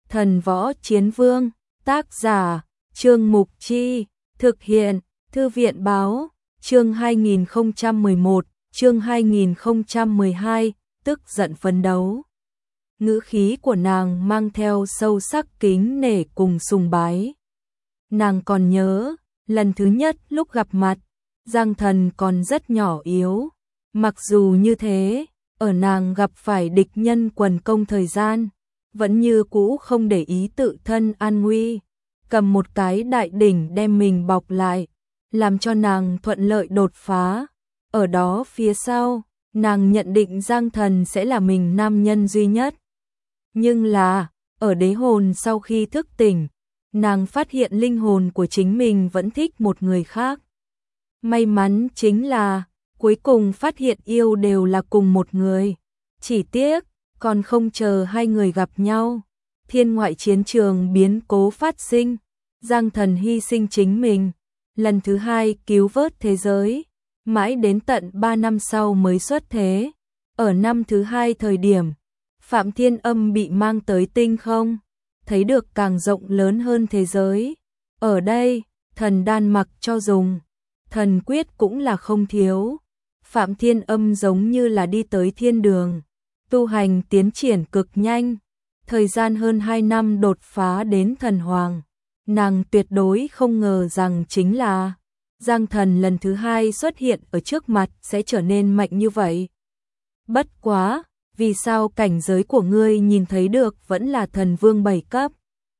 Thần Võ Chiến Vương, tác giả, Trương Mục Chi, thực hiện, Thư viện Báo, chương 2011, chương 2012, tức giận phấn đấu. Ngữ khí của nàng mang theo sâu sắc kính nể cùng sùng bái. Nàng còn nhớ, lần thứ nhất lúc gặp mặt, Giang Thần còn rất nhỏ yếu. Mặc dù như thế, ở nàng gặp phải địch nhân quần công thời gian, vẫn như cũ không để ý tự thân an nguy, cầm một cái đại đỉnh đem mình bọc lại, làm cho nàng thuận lợi đột phá. Ở đó phía sau, nàng nhận định Giang Thần sẽ là mình nam nhân duy nhất. Nhưng là, ở đế hồn sau khi thức tỉnh, nàng phát hiện linh hồn của chính mình vẫn thích một người khác. May mắn chính là, cuối cùng phát hiện yêu đều là cùng một người. Chỉ tiếc, còn không chờ hai người gặp nhau, thiên ngoại chiến trường biến cố phát sinh, Giang Thần hy sinh chính mình, lần thứ hai cứu vớt thế giới, mãi đến tận 3 năm sau mới xuất thế. Ở năm thứ hai thời điểm, Phạm Thiên Âm bị mang tới tinh không, thấy được càng rộng lớn hơn thế giới. Ở đây, thần đan mặc cho dùng, thần quyết cũng là không thiếu. Phạm Thiên Âm giống như là đi tới thiên đường, tu hành tiến triển cực nhanh, thời gian hơn 2 năm đột phá đến thần hoàng. Nàng tuyệt đối không ngờ rằng chính là Giang Thần lần thứ hai xuất hiện ở trước mặt sẽ trở nên mạnh như vậy. Bất quá, vì sao cảnh giới của ngươi nhìn thấy được vẫn là thần vương 7 cấp?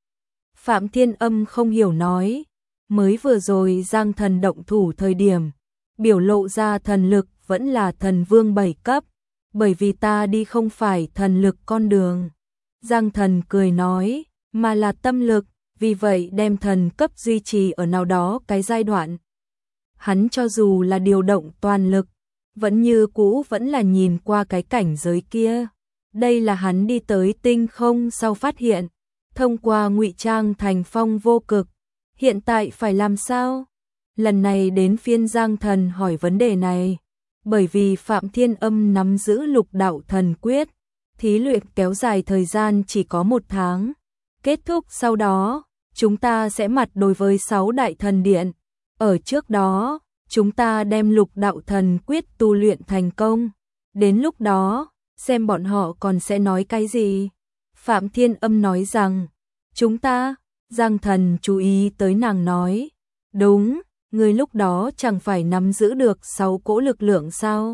Phạm Thiên Âm không hiểu nói, mới vừa rồi Giang Thần động thủ thời điểm, biểu lộ ra thần lực vẫn là thần vương 7 cấp, bởi vì ta đi không phải thần lực con đường. Giang Thần cười nói, mà là tâm lực, vì vậy đem thần cấp duy trì ở nào đó cái giai đoạn. Hắn cho dù là điều động toàn lực, vẫn như cũ vẫn là nhìn qua cái cảnh giới kia. Đây là hắn đi tới tinh không sau phát hiện, thông qua ngụy trang thành Phong Vô Cực. Hiện tại phải làm sao? Lần này đến phiên Giang Thần hỏi vấn đề này, bởi vì Phạm Thiên Âm nắm giữ lục đạo thần quyết, thí luyện kéo dài thời gian chỉ có 1 tháng. Kết thúc sau đó, chúng ta sẽ mặt đối với 6 đại thần điện. Ở trước đó, chúng ta đem lục đạo thần quyết tu luyện thành công. Đến lúc đó, xem bọn họ còn sẽ nói cái gì. Phạm Thiên Âm nói rằng, chúng ta, Giang Thần chú ý tới nàng nói, đúng, người lúc đó chẳng phải nắm giữ được 6 cỗ lực lượng sao?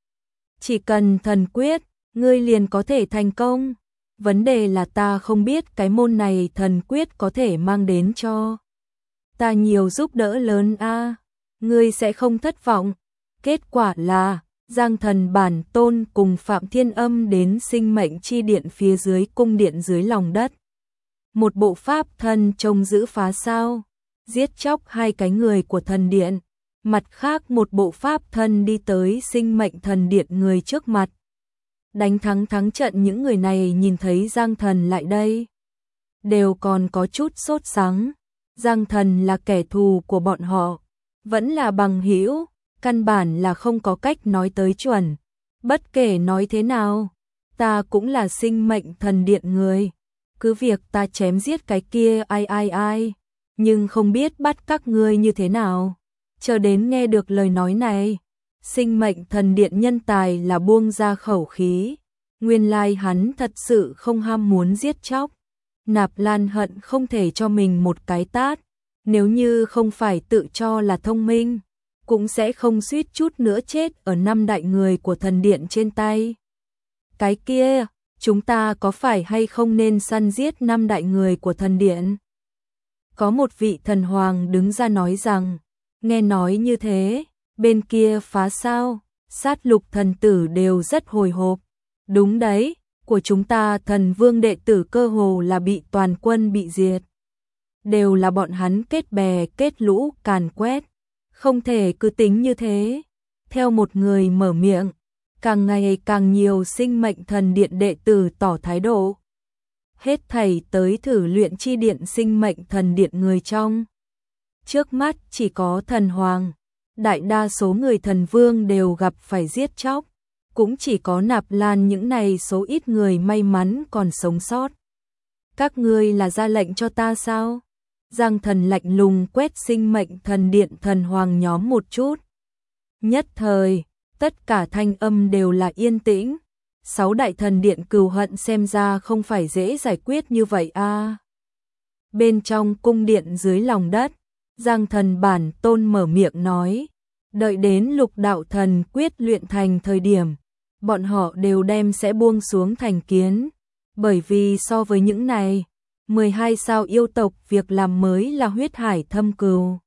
Chỉ cần thần quyết, ngươi liền có thể thành công. Vấn đề là ta không biết cái môn này thần quyết có thể mang đến cho ta nhiều giúp đỡ lớn a. Ngươi sẽ không thất vọng. Kết quả là, Giang Thần bản tôn cùng Phạm Thiên Âm đến sinh mệnh chi điện phía dưới cung điện dưới lòng đất. Một bộ pháp thân trông giữ phá sao, giết chóc 2 cái người của thần điện. Mặt khác một bộ pháp thân đi tới sinh mệnh thần điện người trước mặt. Đánh thắng trận, những người này nhìn thấy Giang Thần lại đây, đều còn có chút sốt sắng. Giang Thần là kẻ thù của bọn họ, vẫn là bằng hữu, căn bản là không có cách nói tới chuẩn. Bất kể nói thế nào, ta cũng là sinh mệnh thần điện người. Cứ việc ta chém giết cái kia ai, nhưng không biết bắt các ngươi như thế nào. Chờ đến nghe được lời nói này, sinh mệnh thần điện nhân tài là buông ra khẩu khí. Nguyên lai hắn thật sự không ham muốn giết chóc. Nạp Lan hận không thể cho mình một cái tát. Nếu như không phải tự cho là thông minh, cũng sẽ không suýt chút nữa chết ở 5 đại người của thần điện trên tay. Cái kia, chúng ta có phải hay không nên săn giết 5 đại người của thần điện? Có một vị thần hoàng đứng ra nói rằng, nghe nói như thế, bên kia phá sao, sát lục thần tử đều rất hồi hộp. Đúng đấy, của chúng ta thần vương đệ tử cơ hồ là bị toàn quân bị diệt. Đều là bọn hắn kết bè kết lũ càn quét, không thể cứ tính như thế. Theo một người mở miệng, càng ngày càng nhiều sinh mệnh thần điện đệ tử tỏ thái độ. Hết thảy tới thử luyện chi điện sinh mệnh thần điện người trong. Trước mắt chỉ có thần hoàng, đại đa số người thần vương đều gặp phải giết chóc. Cũng chỉ có Nạp Lan những này số ít người may mắn còn sống sót. Các ngươi là ra lệnh cho ta sao? Giang Thần lạnh lùng quét sinh mệnh thần điện thần hoàng nhóm một chút. Nhất thời, tất cả thanh âm đều là yên tĩnh. 6 đại thần điện cừu hận xem ra không phải dễ giải quyết như vậy a. Bên trong cung điện dưới lòng đất, Giang Thần bản tôn mở miệng nói, đợi đến Lục đạo thần quyết luyện thành thời điểm, bọn họ đều đem sẽ buông xuống thành kiến, bởi vì so với những này, 12 sao yêu tộc việc làm mới là huyết hải thâm cừu.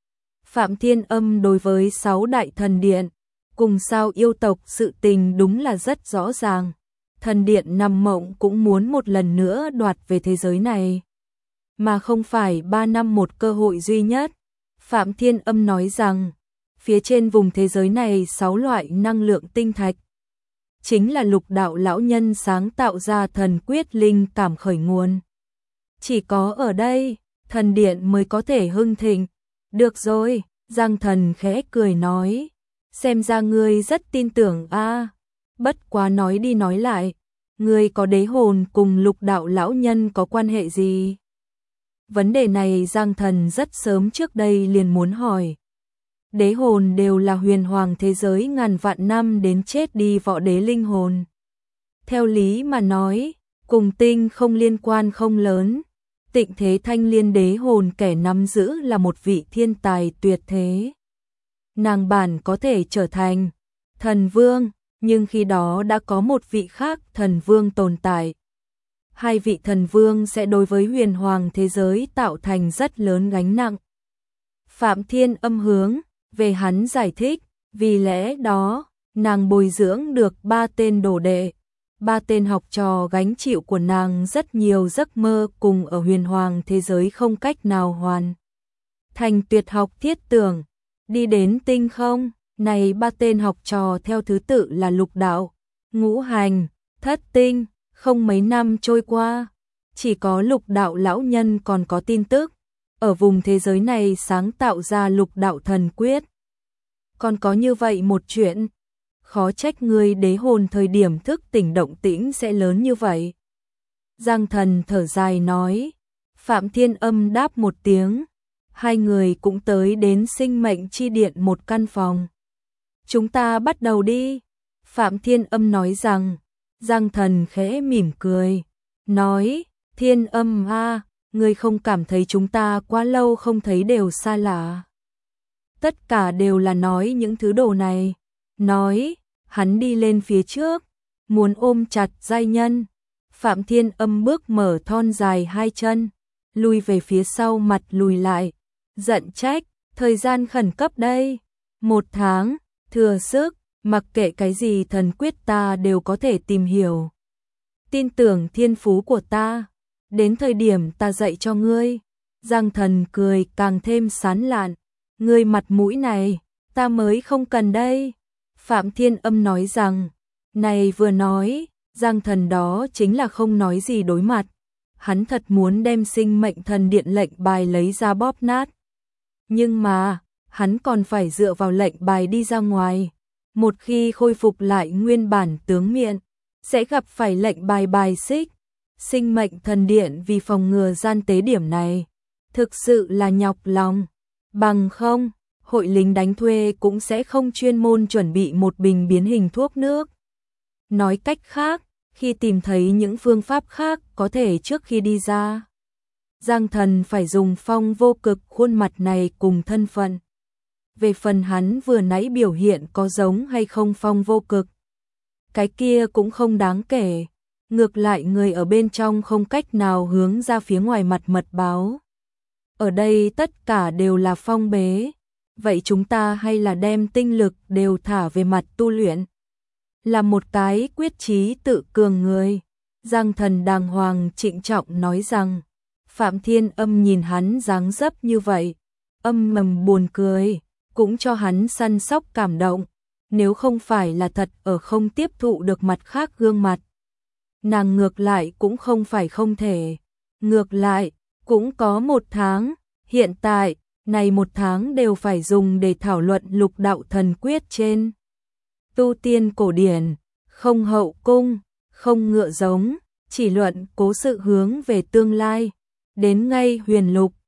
Phạm Thiên Âm đối với 6 đại thần điện, cùng sao yêu tộc sự tình đúng là rất rõ ràng. Thần điện nằm mộng cũng muốn một lần nữa đoạt về thế giới này, mà không phải 3 năm một cơ hội duy nhất. Phạm Thiên Âm nói rằng, phía trên vùng thế giới này 6 loại năng lượng tinh thạch, chính là Lục đạo lão nhân sáng tạo ra thần quyết linh cảm khởi nguồn. Chỉ có ở đây, thần điện mới có thể hưng thịnh. Được rồi, Giang Thần khẽ cười nói, xem ra ngươi rất tin tưởng a. Bất quá nói đi nói lại, ngươi có đế hồn cùng Lục đạo lão nhân có quan hệ gì? Vấn đề này Giang Thần rất sớm trước đây liền muốn hỏi. Đế hồn đều là huyền hoàng thế giới ngàn vạn năm đến chết đi võ đế linh hồn. Theo lý mà nói, cùng tinh không liên quan không lớn. Tịnh Thế Thanh Liên đế hồn kẻ nắm giữ là một vị thiên tài tuyệt thế. Nàng bản có thể trở thành thần vương, nhưng khi đó đã có một vị khác thần vương tồn tại. Hai vị thần vương sẽ đối với huyền hoàng thế giới tạo thành rất lớn gánh nặng. Phạm Thiên Âm hướng về hắn giải thích, vì lẽ đó, nàng bồi dưỡng được 3 tên đồ đệ. 3 tên học trò gánh chịu của nàng rất nhiều giấc mơ cùng ở huyền hoàng thế giới không cách nào hoàn thành tuyệt học thiết tưởng, đi đến tinh không. Này 3 tên học trò theo thứ tự là Lục đạo, Ngũ hành, Thất tinh. Không mấy năm trôi qua, chỉ có Lục đạo lão nhân còn có tin tức, ở vùng thế giới này sáng tạo ra Lục đạo thần quyết. Còn có như vậy một chuyện, khó trách người đế hồn thời điểm thức tỉnh động tĩnh sẽ lớn như vậy. Giang Thần thở dài nói, Phạm Thiên Âm đáp một tiếng, hai người cũng tới đến sinh mệnh chi điện một căn phòng. Chúng ta bắt đầu đi, Phạm Thiên Âm nói rằng. Giang Thần khẽ mỉm cười, nói, Thiên Âm a, ngươi không cảm thấy chúng ta quá lâu không thấy đều xa lạ. Tất cả đều là nói những thứ đồ này. Nói, hắn đi lên phía trước, muốn ôm chặt giai nhân. Phạm Thiên Âm bước mở thon dài 2 chân, lùi về phía sau mặt lùi lại, giận trách, thời gian khẩn cấp đây. 1 tháng, thừa sức. Mặc kệ cái gì thần quyết ta đều có thể tìm hiểu. Tin tưởng thiên phú của ta. Đến thời điểm ta dạy cho ngươi. Giang Thần cười càng thêm sán lạn. Ngươi mặt mũi này, ta mới không cần đây. Phạm Thiên Âm nói rằng, này vừa nói, Giang Thần đó chính là không nói gì đối mặt. Hắn thật muốn đem sinh mệnh thần điện lệnh bài lấy ra bóp nát. Nhưng mà, hắn còn phải dựa vào lệnh bài đi ra ngoài. Một khi khôi phục lại nguyên bản tướng miện, sẽ gặp phải lệnh bài bài xích. Sinh mệnh thần điện vì phòng ngừa gian tế điểm này, thực sự là nhọc lòng. Bằng không, hội lính đánh thuê cũng sẽ không chuyên môn chuẩn bị một bình biến hình thuốc nước. Nói cách khác, khi tìm thấy những phương pháp khác có thể trước khi đi ra, Giang Thần phải dùng Phong Vô Cực khuôn mặt này cùng thân phận. Về phần hắn vừa nãy biểu hiện có giống hay không Phong Vô Cực, cái kia cũng không đáng kể. Ngược lại người ở bên trong không cách nào hướng ra phía ngoài mặt mật báo. Ở đây tất cả đều là phong bế. Vậy chúng ta hay là đem tinh lực đều thả về mặt tu luyện. Là một cái quyết chí tự cường người. Giang Thần đàng hoàng trịnh trọng nói rằng. Phạm Thiên Âm nhìn hắn dáng dấp như vậy, âm mầm buồn cười, cũng cho hắn săn sóc cảm động. Nếu không phải là thật ở không tiếp thụ được mặt khác gương mặt, nàng ngược lại cũng không phải không thể. Ngược lại, cũng có 1 tháng, hiện tại, này 1 tháng đều phải dùng để thảo luận Lục đạo thần quyết trên. Tu tiên cổ điển, không hậu cung, không ngựa giống, chỉ luận cố sự hướng về tương lai. Đến ngay huyền lục,